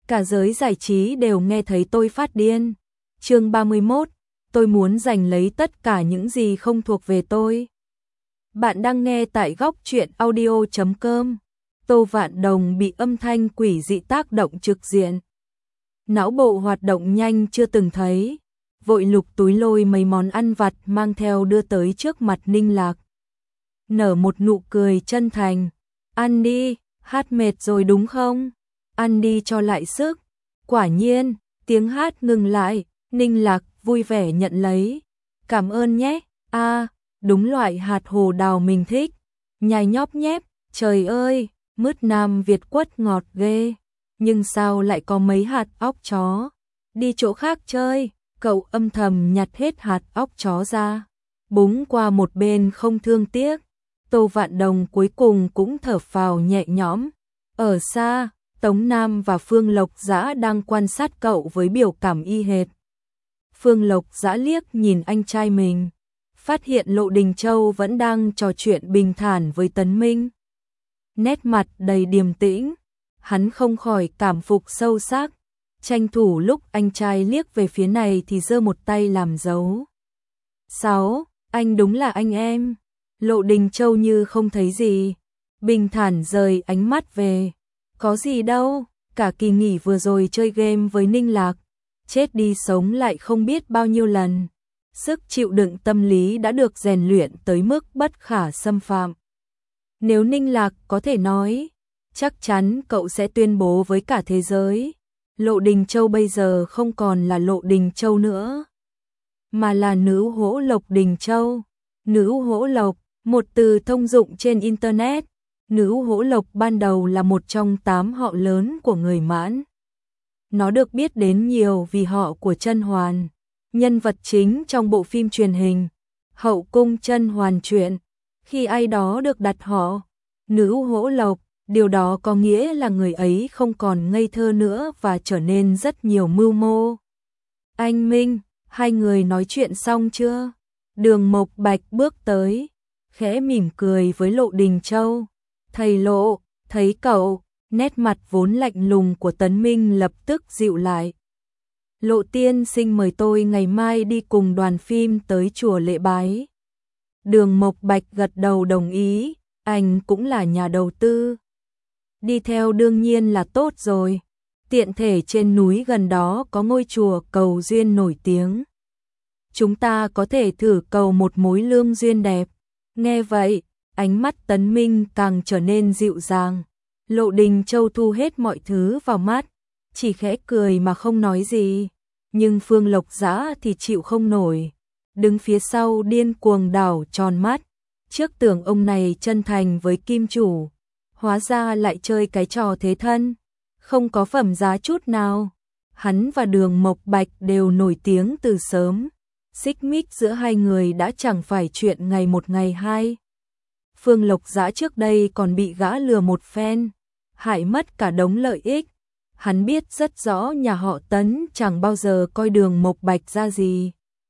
Cả giới giải trí đều nghe thấy tôi phát điên. Chương 31, tôi muốn giành lấy tất cả những gì không thuộc về tôi. Bạn đang nghe tại góc truyện audio.com. Tô Vạn Đồng bị âm thanh quỷ dị tác động trực diện. Não bộ hoạt động nhanh chưa từng thấy, vội lục túi lôi mấy món ăn vặt mang theo đưa tới trước mặt Ninh Lạc. Nở một nụ cười chân thành. Ăn đi, hát mệt rồi đúng không? Ăn đi cho lại sức. Quả nhiên, tiếng hát ngừng lại, Ninh Lạc vui vẻ nhận lấy. Cảm ơn nhé, đúng loại hạt hồ đào mình thích. Nhai nhóp nhép, trời ơi, mứt Nam Việt quất ngọt ghê. Nhưng sao lại có mấy hạt óc chó? Đi chỗ khác chơi, cậu âm thầm nhặt hết hạt óc chó ra, búng qua một bên không thương tiếc. Tô Vạn Đồng cuối cùng cũng thở phào nhẹ nhõm. Ở xa, Tống Nam và Phương Lộc Dã đang quan sát cậu với biểu cảm y hệt. Phương Lộc Dã liếc nhìn anh trai mình, phát hiện Lộ Đình Châu vẫn đang trò chuyện bình thản với Tấn Minh. Nét mặt đầy điềm tĩnh, hắn không khỏi cảm phục sâu sắc, tranh thủ lúc anh trai liếc về phía này thì giơ một tay làm dấu. Anh đúng là anh em. Lộ Đình Châu như không thấy gì, bình thản rời ánh mắt về. Có gì đâu, cả kỳ nghỉ vừa rồi chơi game với Ninh Lạc, chết đi sống lại không biết bao nhiêu lần. Sức chịu đựng tâm lý đã được rèn luyện tới mức bất khả xâm phạm. Nếu Ninh Lạc có thể nói, chắc chắn cậu sẽ tuyên bố với cả thế giới. Lộ Đình Châu bây giờ không còn là Lộ Đình Châu nữa, mà là Nữ Hỗ Lộc Đình Châu. Nữ Hỗ Lộc, một từ thông dụng trên Internet. Nữ Hỗ Lộc ban đầu là một trong 8 họ lớn của người Mãn. Nó được biết đến nhiều vì họ của Chân Hoàn, nhân vật chính trong bộ phim truyền hình Hậu cung Chân Hoàn truyện. Khi ai đó được đặt họ Nữ Hỗ Lộc, điều đó có nghĩa là người ấy không còn ngây thơ nữa và trở nên rất nhiều mưu mô. Anh Minh, hai người nói chuyện xong chưa? Đường Mộc Bạch bước tới, khẽ mỉm cười với Lộ Đình Châu. Thầy Lộ, thấy cậu, nét mặt vốn lạnh lùng của Tấn Minh lập tức dịu lại. Lộ tiên sinh mời tôi ngày mai đi cùng đoàn phim tới chùa lễ bái. Đường Mộc Bạch gật đầu đồng ý, anh cũng là nhà đầu tư. Đi theo đương nhiên là tốt rồi, tiện thể trên núi gần đó có ngôi chùa cầu duyên nổi tiếng. Chúng ta có thể thử cầu một mối lương duyên đẹp. Nghe vậy, ánh mắt Tấn Minh càng trở nên dịu dàng. Lộ Đình Châu thu hết mọi thứ vào mắt, chỉ khẽ cười mà không nói gì. Nhưng Phương Lộc Dã thì chịu không nổi, đứng phía sau điên cuồng đảo tròn mắt. Trước tưởng ông này chân thành với kim chủ, hóa ra lại chơi cái trò thế thân, không có phẩm giá chút nào. Hắn và Đường Mộc Bạch đều nổi tiếng từ sớm, xích mích giữa hai người đã chẳng phải chuyện ngày một ngày hai. Phương Lộc Dã trước đây còn bị gã lừa một phen, hại mất cả đống lợi ích. Hắn biết rất rõ nhà họ Tấn chẳng bao giờ coi Đường Mộc Bạch ra gì.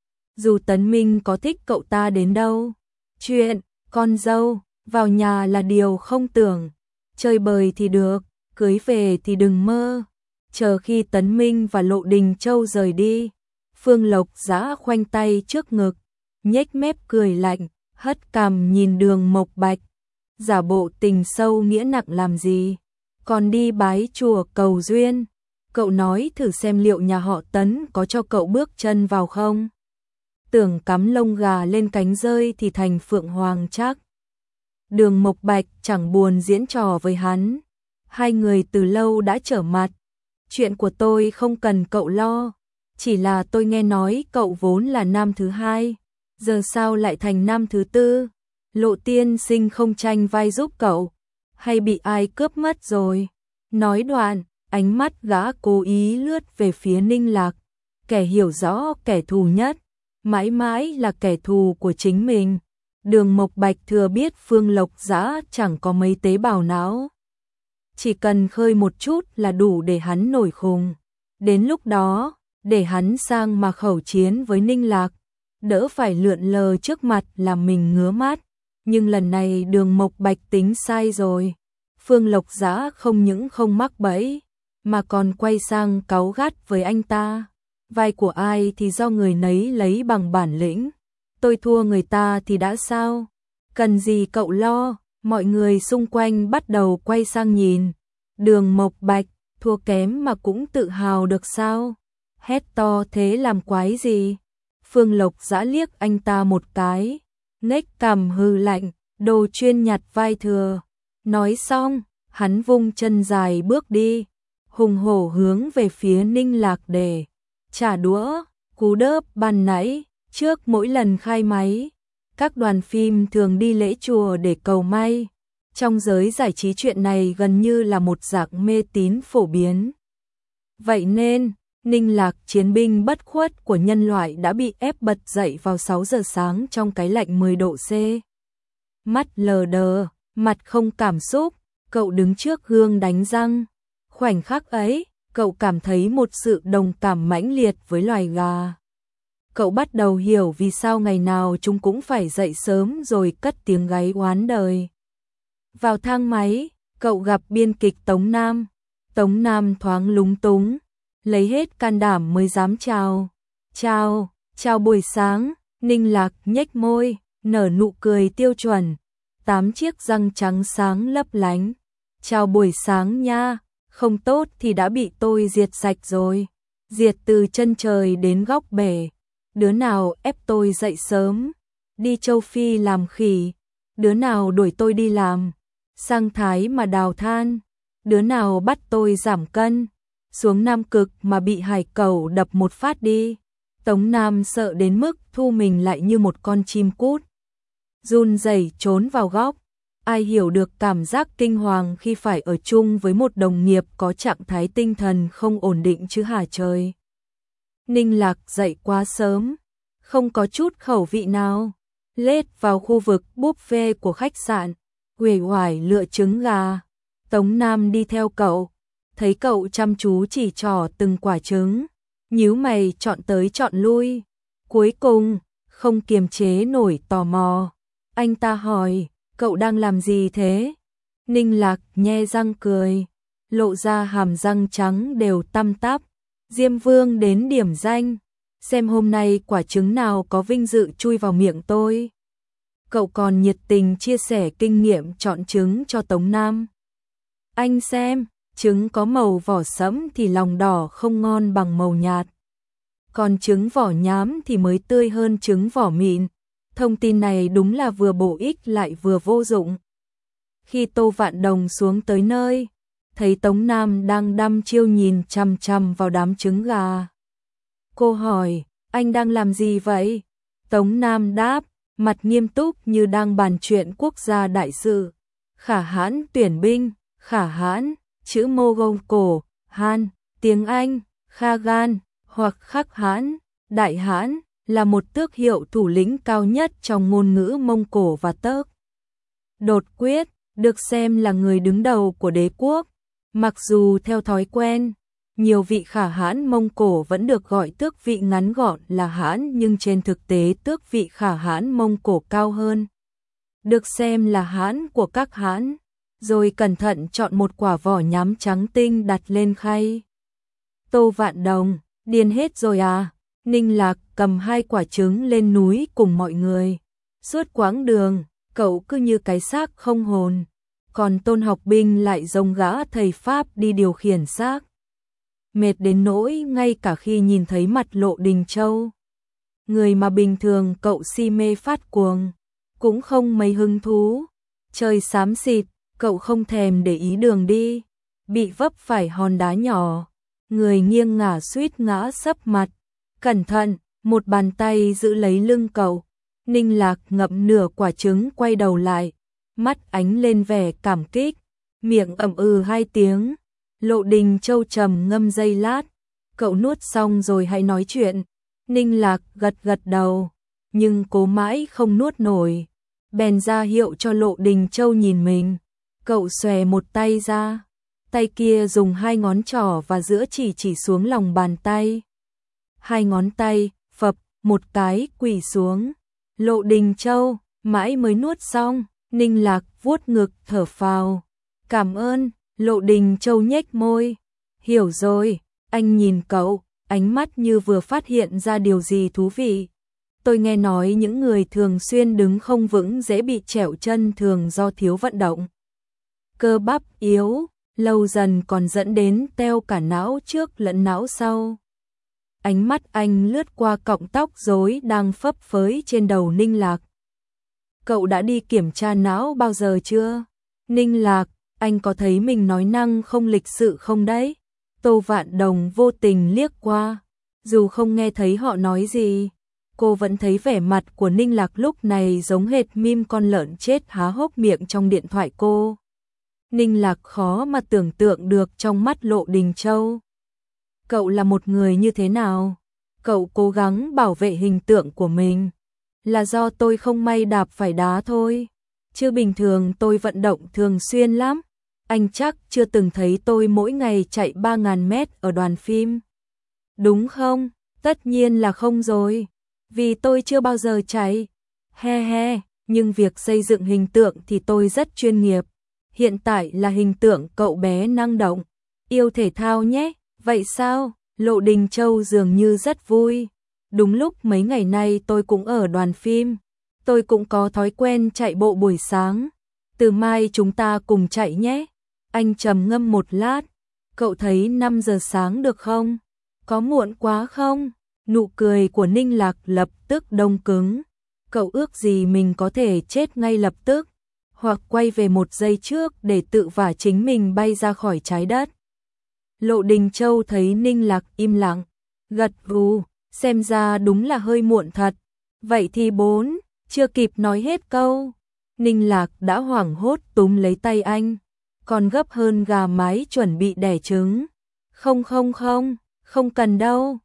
Dù Tấn Minh có thích cậu ta đến đâu, chuyện con dâu vào nhà là điều không tưởng. Chơi bời thì được, cưới về thì đừng mơ. Chờ khi Tấn Minh và Lộ Đình Châu rời đi, Phương Lộc Dã khoanh tay trước ngực, nhếch mép cười lạnh, hất cằm nhìn Đường Mộc Bạch. Giả bộ tình sâu nghĩa nặng làm gì? Còn đi bái chùa cầu duyên. Cậu nói thử xem liệu nhà họ Tấn có cho cậu bước chân vào không? Tưởng cắm lông gà lên cánh rơi thì thành phượng hoàng chắc. Đường Mộc Bạch chẳng buồn diễn trò với hắn. Hai người từ lâu đã trở mặt. Chuyện của tôi không cần cậu lo. Chỉ là tôi nghe nói cậu vốn là nam thứ hai, giờ sao lại thành nam thứ tư? Lộ tiên sinh không tranh vai giúp cậu, hay bị ai cướp mất rồi? Nói đoạn, ánh mắt gã cố ý lướt về phía Ninh Lạc. Kẻ hiểu rõ kẻ thù nhất, mãi mãi là kẻ thù của chính mình. Đường Mộc Bạch thừa biết Phương Lộc Dã chẳng có mấy tế bào não, chỉ cần khơi một chút là đủ để hắn nổi khùng. Đến lúc đó, để hắn sang mà khẩu chiến với Ninh Lạc, đỡ phải lượn lờ trước mặt làm mình ngứa mắt. Nhưng lần này Đường Mộc Bạch tính sai rồi. Phương Lộc Dã không những không mắc bẫy, mà còn quay sang cáu gắt với anh ta. Vai của ai thì do người nấy lấy bằng bản lĩnh. Tôi thua người ta thì đã sao? Cần gì cậu lo? Mọi người xung quanh bắt đầu quay sang nhìn. Đường Mộc Bạch, thua kém mà cũng tự hào được sao? Hét to thế làm quái gì? Phương Lộc Dã liếc anh ta một cái, nhếch cằm hừ lạnh, đồ chuyên nhặt vai thừa. Nói xong, hắn vung chân dài bước đi, hùng hổ hướng về phía Ninh Lạc để trả đũa. Cú đớp ban nãy, trước mỗi lần khai máy, các đoàn phim thường đi lễ chùa để cầu may. Trong giới giải trí chuyện này gần như là một dạng mê tín phổ biến. Vậy nên, Ninh Lạc, chiến binh bất khuất của nhân loại, đã bị ép bật dậy vào 6 giờ sáng trong cái lạnh 10 độ C. Mắt lờ đờ, mặt không cảm xúc, cậu đứng trước gương đánh răng. Khoảnh khắc ấy, cậu cảm thấy một sự đồng cảm mãnh liệt với loài gà. Cậu bắt đầu hiểu vì sao ngày nào chúng cũng phải dậy sớm rồi cất tiếng gáy oán đời. Vào thang máy, cậu gặp biên kịch Tống Nam. Tống Nam thoáng lúng túng, lấy hết can đảm mới dám chào. Chào buổi sáng. Ninh Lạc nhếch môi, nở nụ cười tiêu chuẩn, 8 chiếc răng trắng sáng lấp lánh. Chào buổi sáng nha, không tốt thì đã bị tôi diệt sạch rồi. Diệt từ chân trời đến góc bể. Đứa nào ép tôi dậy sớm, đi châu Phi làm khỉ. Đứa nào đuổi tôi đi làm, sang Thái mà đào than. Đứa nào bắt tôi giảm cân, xuống Nam Cực mà bị hải cẩu đập một phát đi. Tống Nam sợ đến mức thu mình lại như một con chim cút, run rẩy trốn vào góc. Ai hiểu được cảm giác kinh hoàng khi phải ở chung với một đồng nghiệp có trạng thái tinh thần không ổn định chứ hả trời. Ninh Lạc dậy quá sớm, không có chút khẩu vị nào, lết vào khu vực buffet của khách sạn, uể oải lựa trứng gà. Tống Nam đi theo cậu, thấy cậu chăm chú chỉ trỏ từng quả trứng, nhíu mày chọn tới chọn lui. Cuối cùng, không kiềm chế nổi tò mò, anh ta hỏi, cậu đang làm gì thế? Ninh Lạc nhe răng cười, lộ ra hàm răng trắng đều tăm tắp. Diêm Vương đến điểm danh, xem hôm nay quả trứng nào có vinh dự chui vào miệng tôi. Cậu còn nhiệt tình chia sẻ kinh nghiệm chọn trứng cho Tống Nam. Anh xem, trứng có màu vỏ sẫm thì lòng đỏ không ngon bằng màu nhạt. Còn trứng vỏ nhám thì mới tươi hơn trứng vỏ mịn. Thông tin này đúng là vừa bổ ích lại vừa vô dụng. Khi Tô Vạn Đồng xuống tới nơi, thấy Tống Nam đang đăm chiêu nhìn chằm chằm vào đám trứng gà. Cô hỏi, anh đang làm gì vậy? Tống Nam đáp, mặt nghiêm túc như đang bàn chuyện quốc gia đại sự. Khả hãn tuyển binh, khả hãn, chữ Mongol cổ, Han, tiếng Anh, Khagan, hoặc Khắc Hãn, Đại Hãn, là một tước hiệu thủ lĩnh cao nhất trong ngôn ngữ Mông Cổ và Tớc. Đột Quyết, được xem là người đứng đầu của đế quốc. Mặc dù theo thói quen, nhiều vị khả hãn Mông Cổ vẫn được gọi tước vị ngắn gọn là hãn, nhưng trên thực tế tước vị khả hãn Mông Cổ cao hơn, được xem là hãn của các hãn. Rồi cẩn thận chọn một quả vỏ nhám trắng tinh đặt lên khay. Tô Vạn Đồng, điên hết rồi à? Ninh Lạc cầm 2 quả trứng lên núi cùng mọi người. Suốt quãng đường, cậu cứ như cái xác không hồn. Còn Tôn Học Binh lại giống gã thầy Pháp đi điều khiển xác. Mệt đến nỗi ngay cả khi nhìn thấy mặt Lộ Đình Châu, người mà bình thường cậu si mê phát cuồng, cũng không mấy hứng thú. Trời xám xịt, cậu không thèm để ý đường đi, bị vấp phải hòn đá nhỏ, người nghiêng ngả suýt ngã sấp mặt. Cẩn thận, một bàn tay giữ lấy lưng cậu. Ninh Lạc ngậm nửa quả trứng quay đầu lại, mắt ánh lên vẻ cảm kích, miệng ậm ừ 2 tiếng. Lộ Đình Châu trầm ngâm giây lát, cậu nuốt xong rồi hãy nói chuyện. Ninh Lạc gật gật đầu, nhưng cố mãi không nuốt nổi, bèn ra hiệu cho Lộ Đình Châu nhìn mình. Cậu xòe một tay ra, tay kia dùng 2 ngón trỏ và giữa chỉ xuống lòng bàn tay. 2 ngón tay, phập, một cái quỳ xuống. Lộ Đình Châu, mãi mới nuốt xong. Ninh Lạc vuốt ngực thở phào. Cảm ơn. Lộ Đình Châu nhếch môi, Hiểu rồi, anh nhìn cậu, ánh mắt như vừa phát hiện ra điều gì thú vị. Tôi nghe nói những người thường xuyên đứng không vững dễ bị trẹo chân thường do thiếu vận động. Cơ bắp yếu, lâu dần còn dẫn đến teo cả não trước lẫn não sau. Ánh mắt anh lướt qua cọng tóc rối đang phấp phới trên đầu Ninh Lạc. Cậu đã đi kiểm tra não bao giờ chưa? Ninh Lạc, anh có thấy mình nói năng không lịch sự không đấy? Tô Vạn Đồng vô tình liếc qua, dù không nghe thấy họ nói gì, cô vẫn thấy vẻ mặt của Ninh Lạc lúc này giống hệt meme con lợn chết há hốc miệng trong điện thoại cô. Ninh Lạc khó mà tưởng tượng được trong mắt Lộ Đình Châu. Cậu là một người như thế nào? Cậu cố gắng bảo vệ hình tượng của mình. Là do tôi không may đạp phải đá thôi. Chứ bình thường tôi vận động thường xuyên lắm. Anh chắc chưa từng thấy tôi mỗi ngày chạy 3.000 mét ở đoàn phim. Đúng không? Tất nhiên là không rồi. Vì tôi chưa bao giờ chạy. He he, nhưng việc xây dựng hình tượng thì tôi rất chuyên nghiệp. Hiện tại là hình tượng cậu bé năng động, yêu thể thao nhé. Vậy sao? Lộ Đình Châu dường như rất vui. Đúng lúc mấy ngày nay tôi cũng ở đoàn phim. Tôi cũng có thói quen chạy bộ buổi sáng. Từ mai chúng ta cùng chạy nhé. Anh trầm ngâm một lát. Cậu thấy 5 giờ sáng được không? Có muộn quá không? Nụ cười của Ninh Lạc lập tức đông cứng. Cậu ước gì mình có thể chết ngay lập tức, hoặc quay về 1 giây trước để tự vả chính mình bay ra khỏi trái đất. Lộ Đình Châu thấy Ninh Lạc im lặng, gật gù, xem ra đúng là hơi muộn thật. Vậy thì 4, chưa kịp nói hết câu, Ninh Lạc đã hoảng hốt túm lấy tay anh, còn gấp hơn gà mái chuẩn bị đẻ trứng. Không cần đâu.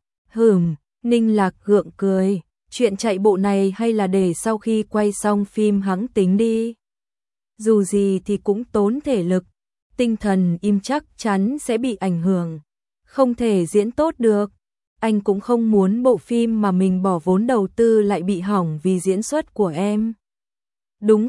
Ninh Lạc gượng cười, chuyện chạy bộ này hay là để sau khi quay xong phim hẵng tính đi. Dù gì thì cũng tốn thể lực, tinh thần im chắc chắn sẽ bị ảnh hưởng, không thể diễn tốt được. Anh cũng không muốn bộ phim mà mình bỏ vốn đầu tư lại bị hỏng vì diễn xuất của em. Đúng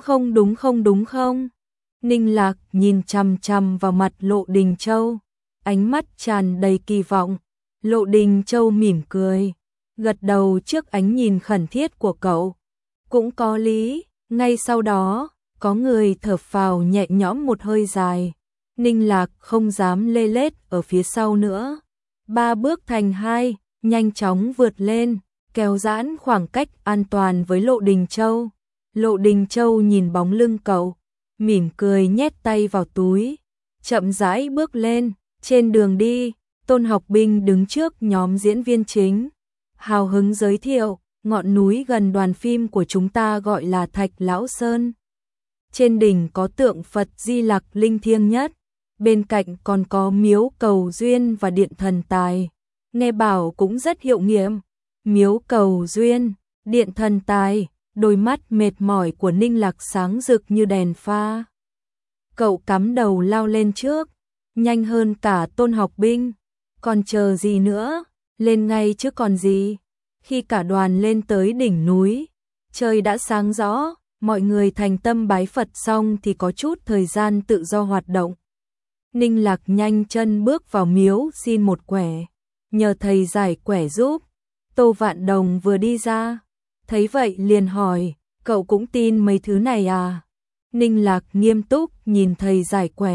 không? Ninh Lạc nhìn chằm chằm vào mặt Lộ Đình Châu, ánh mắt tràn đầy kỳ vọng. Lộ Đình Châu mỉm cười, gật đầu trước ánh nhìn khẩn thiết của cậu. Cũng có lý. Ngay sau đó, có người thở phào nhẹ nhõm một hơi dài. Ninh Lạc không dám lê lết ở phía sau nữa. 3 bước thành 2, nhanh chóng vượt lên, kéo giãn khoảng cách an toàn với Lộ Đình Châu. Lộ Đình Châu nhìn bóng lưng cậu, mỉm cười nhét tay vào túi, chậm rãi bước lên. Trên đường đi, Tôn Học Binh đứng trước nhóm diễn viên chính, hào hứng giới thiệu, ngọn núi gần đoàn phim của chúng ta gọi là Thạch Lão Sơn. Trên đỉnh có tượng Phật Di Lặc linh thiêng nhất, bên cạnh còn có miếu Cầu Duyên và điện Thần Tài. Nghe bảo cũng rất hiệu nghiệm. Miếu Cầu Duyên, điện Thần Tài, đôi mắt mệt mỏi của Ninh Lạc sáng rực như đèn pha. Cậu cắm đầu lao lên trước, nhanh hơn cả Tôn Học Binh. Còn chờ gì nữa, lên ngay chứ còn gì. Khi cả đoàn lên tới đỉnh núi, trời đã sáng rõ, mọi người thành tâm bái Phật xong thì có chút thời gian tự do hoạt động. Ninh Lạc nhanh chân bước vào miếu xin một quẻ, nhờ thầy giải quẻ giúp. Tô Vạn Đồng vừa đi ra, thấy vậy liền hỏi, cậu cũng tin mấy thứ này à? Ninh Lạc nghiêm túc nhìn thầy giải quẻ,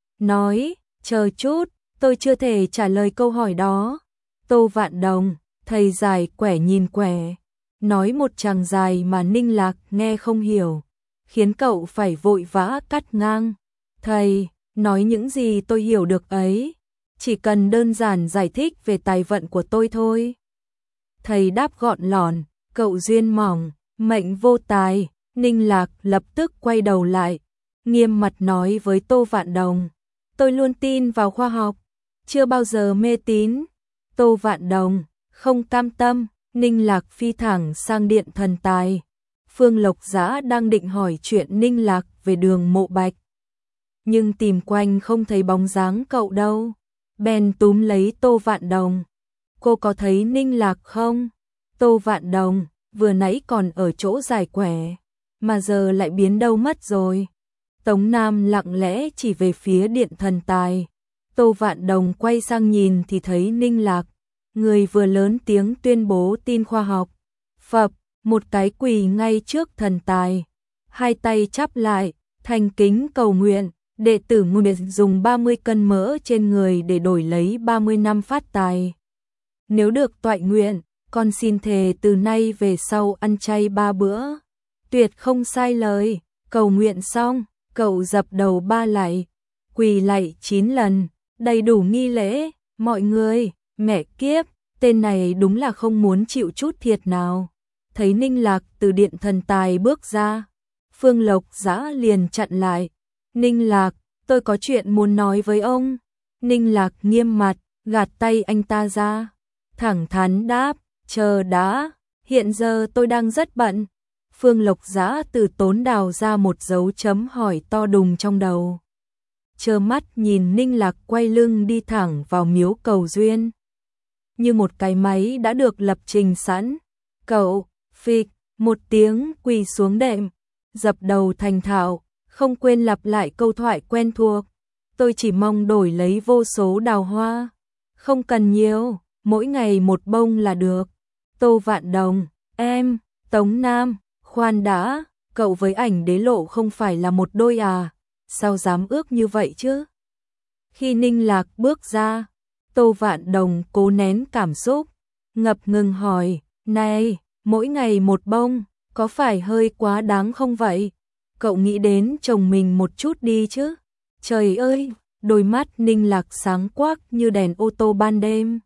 nói, chờ chút, tôi chưa thể trả lời câu hỏi đó. Tô Vạn Đồng, thầy giải quẻ nhìn quẻ, nói một tràng dài mà Ninh Lạc nghe không hiểu, khiến cậu phải vội vã cắt ngang. Thầy, nói những gì tôi hiểu được ấy, chỉ cần đơn giản giải thích về tài vận của tôi thôi. Thầy đáp gọn lỏn, cậu duyên mỏng, mệnh vô tài. Ninh Lạc lập tức quay đầu lại, nghiêm mặt nói với Tô Vạn Đồng, tôi luôn tin vào khoa học, chưa bao giờ mê tín. Tô Vạn Đồng, không cam tâm. Ninh Lạc phi thẳng sang điện Thần Tài. Phương Lộc Dã đang định hỏi chuyện Ninh Lạc về đường Mộ Bạch, nhưng tìm quanh không thấy bóng dáng cậu đâu. Bèn túm lấy Tô Vạn Đồng, cô có thấy Ninh Lạc không? Tô Vạn Đồng, vừa nãy còn ở chỗ giải quẻ, mà giờ lại biến đâu mất rồi. Tống Nam lặng lẽ chỉ về phía điện Thần Tài. Tô Vạn Đồng quay sang nhìn thì thấy Ninh Lạc, người vừa lớn tiếng tuyên bố tin khoa học. Phập, một cái quỳ ngay trước thần tài, hai tay chắp lại, thành kính cầu nguyện, đệ tử nguyện dùng 30 cân mỡ trên người để đổi lấy 30 năm phát tài. Nếu được toại nguyện, con xin thề từ nay về sau ăn chay 3 bữa. Tuyệt không sai lời. Cầu nguyện xong, cậu dập đầu 3 lạy, quỳ lạy 9 lần, đầy đủ nghi lễ. Mọi người, mẹ kiếp, tên này đúng là không muốn chịu chút thiệt nào. Thấy Ninh Lạc từ điện thần tài bước ra, Phương Lộc Dã liền chặn lại. Ninh Lạc, tôi có chuyện muốn nói với ông. Ninh Lạc nghiêm mặt, gạt tay anh ta ra, thẳng thắn đáp, chờ đã, hiện giờ tôi đang rất bận. Phương Lộc Dã từ tốn đào ra một dấu chấm hỏi to đùng trong đầu. Trơ mắt nhìn Ninh Lạc quay lưng đi thẳng vào miếu cầu duyên. Như một cái máy đã được lập trình sẵn. Cậu, phịch, một tiếng quỳ xuống đệm, dập đầu thành thạo, không quên lặp lại câu thoại quen thuộc. Tôi chỉ mong đổi lấy vô số đào hoa. Không cần nhiều, mỗi ngày một bông là được. Tô Vạn Đồng, em, Tống Nam, khoan đã, cậu với ảnh đế lộ không phải là một đôi à, sao dám ước như vậy chứ? Khi Ninh Lạc bước ra, Tô Vạn Đồng cố nén cảm xúc, ngập ngừng hỏi, này, mỗi ngày một bông, có phải hơi quá đáng không vậy? Cậu nghĩ đến chồng mình một chút đi chứ? Trời ơi, đôi mắt Ninh Lạc sáng quắc như đèn ô tô ban đêm.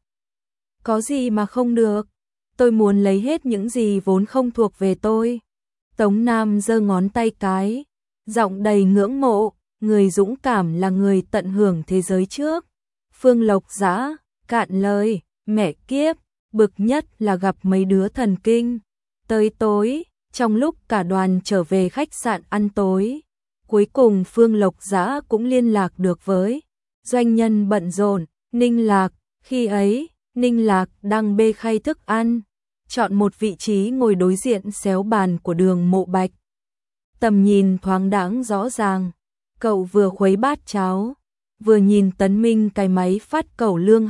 Có gì mà không được? Tôi muốn lấy hết những gì vốn không thuộc về tôi. Tống Nam giơ ngón tay cái, giọng đầy ngưỡng mộ, người dũng cảm là người tận hưởng thế giới trước. Phương Lộc Dã, cạn lời, mẹ kiếp, bực nhất là gặp mấy đứa thần kinh. Tới tối, trong lúc cả đoàn trở về khách sạn ăn tối, cuối cùng Phương Lộc Dã cũng liên lạc được với doanh nhân bận rộn, Ninh Lạc. Khi ấy, Ninh Lạc đang bê khay thức ăn, chọn một vị trí ngồi đối diện xéo bàn của Đường Mộ Bạch. Tầm nhìn thoáng đãng rõ ràng, cậu vừa khuấy bát cháo, vừa nhìn Tấn Minh cái máy phát cẩu lương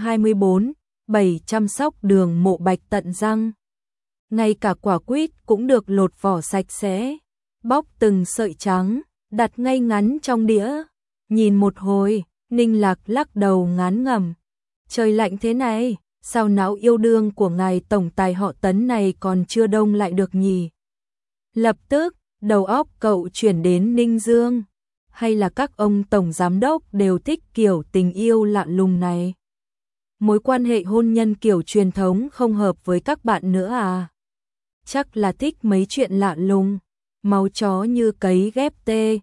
24/7 chăm sóc Đường Mộ Bạch tận răng. Ngay cả quả quýt cũng được lột vỏ sạch sẽ, bóc từng sợi trắng, đặt ngay ngắn trong đĩa. Nhìn một hồi, Ninh Lạc lắc đầu ngán ngẩm. Trời lạnh thế này, sao não yêu đương của ngài tổng tài họ Tấn này còn chưa đông lại được nhỉ? Lập tức, đầu óc cậu chuyển đến Ninh Dương. Hay là các ông tổng giám đốc đều thích kiểu tình yêu lạ lùng này? Mối quan hệ hôn nhân kiểu truyền thống không hợp với các bạn nữa à? Chắc là thích mấy chuyện lạ lùng, máu chó như cấy ghép tê,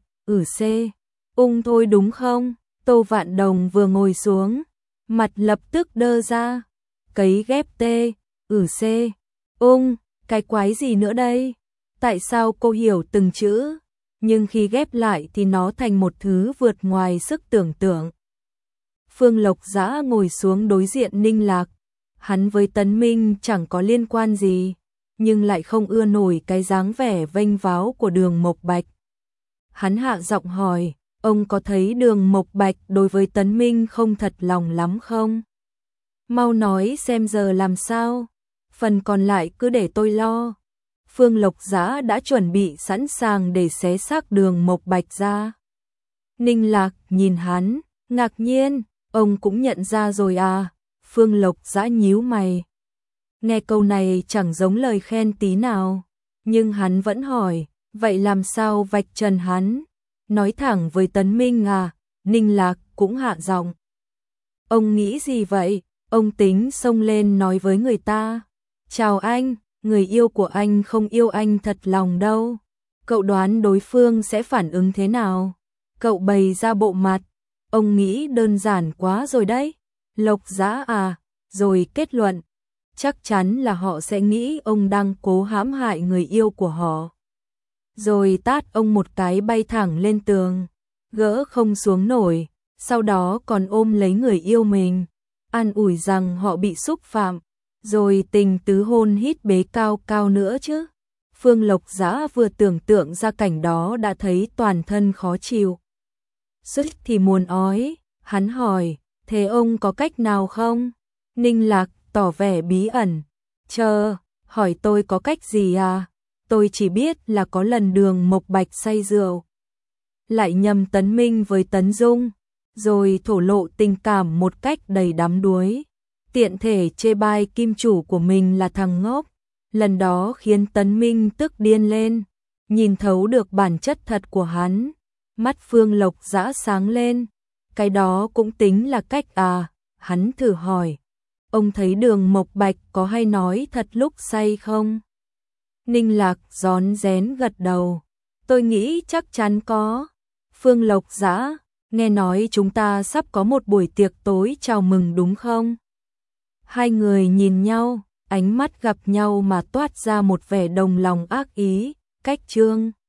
thôi đúng không? Tô Vạn Đồng vừa ngồi xuống, mặt lập tức đơ ra. Cấy ghép tê, cái quái gì nữa đây? Tại sao cô hiểu từng chữ, nhưng khi ghép lại thì nó thành một thứ vượt ngoài sức tưởng tượng. Phương Lộc Dã ngồi xuống đối diện Ninh Lạc. Hắn với Tấn Minh chẳng có liên quan gì, nhưng lại không ưa nổi cái dáng vẻ vênh váo của Đường Mộc Bạch. Hắn hạ giọng hỏi, ông có thấy Đường Mộc Bạch đối với Tấn Minh không thật lòng lắm không? Mau nói xem giờ làm sao, phần còn lại cứ để tôi lo. Phương Lộc Dã đã chuẩn bị sẵn sàng để xé xác Đường Mộc Bạch ra. Ninh Lạc nhìn hắn, ngạc nhiên, ông cũng nhận ra rồi à? Phương Lộc Dã nhíu mày. Nghe câu này chẳng giống lời khen tí nào, nhưng hắn vẫn hỏi, vậy làm sao vạch trần hắn? Nói thẳng với Tấn Minh à? Ninh Lạc cũng hạ giọng. Ông nghĩ gì vậy? Ông tính xông lên nói với người ta, chào anh, người yêu của anh không yêu anh thật lòng đâu. Cậu đoán đối phương sẽ phản ứng thế nào? Cậu bày ra bộ mặt, ông nghĩ đơn giản quá rồi đấy. Lộc Dã à, rồi kết luận, chắc chắn là họ sẽ nghĩ ông đang cố hãm hại người yêu của họ. Rồi tát ông một cái bay thẳng lên tường, gỡ không xuống nổi, sau đó còn ôm lấy người yêu mình, an ủi rằng họ bị xúc phạm, rồi tình tứ hôn hít bế cao cao nữa chứ. Phương Lộc Dã vừa tưởng tượng ra cảnh đó đã thấy toàn thân khó chịu. Sức thì muốn ói, hắn hỏi, Thế ông có cách nào không? Ninh Lạc tỏ vẻ bí ẩn. Chờ, hỏi tôi có cách gì à? Tôi chỉ biết là có lần Đường Mộc Bạch say rượu, lại nhầm Tấn Minh với Tấn Dung, rồi thổ lộ tình cảm một cách đầy đắm đuối. Tiện thể chê bai kim chủ của mình là thằng ngốc. Lần đó khiến Tấn Minh tức điên lên, nhìn thấu được bản chất thật của hắn. Mắt Phương Lộc Dã sáng lên. Cái đó cũng tính là cách à? Hắn thử hỏi. Ông thấy Đường Mộc Bạch có hay nói thật lúc say không? Ninh Lạc rón rén gật đầu. Tôi nghĩ chắc chắn có. Phương Lộc Dã, nghe nói chúng ta sắp có một buổi tiệc tối chào mừng đúng không? Hai người nhìn nhau, ánh mắt gặp nhau mà toát ra một vẻ đồng lòng ác ý. Cách chương